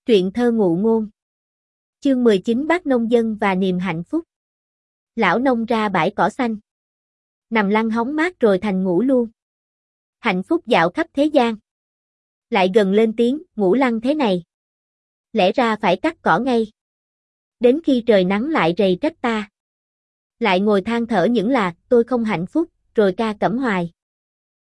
Truyện thơ ngụ ngôn. Chương 19 Bác nông dân và niềm hạnh phúc. Lão nông ra bãi cỏ xanh. Nằm lăn hóng mát rồi thành ngủ luôn. Hạnh phúc dạo khắp thế gian. Lại gần lên tiếng, ngủ lăn thế này. Lẽ ra phải cắt cỏ ngay. Đến khi trời nắng lại rầy trách ta. Lại ngồi than thở những là, tôi không hạnh phúc, rồi ca cẩm hoài.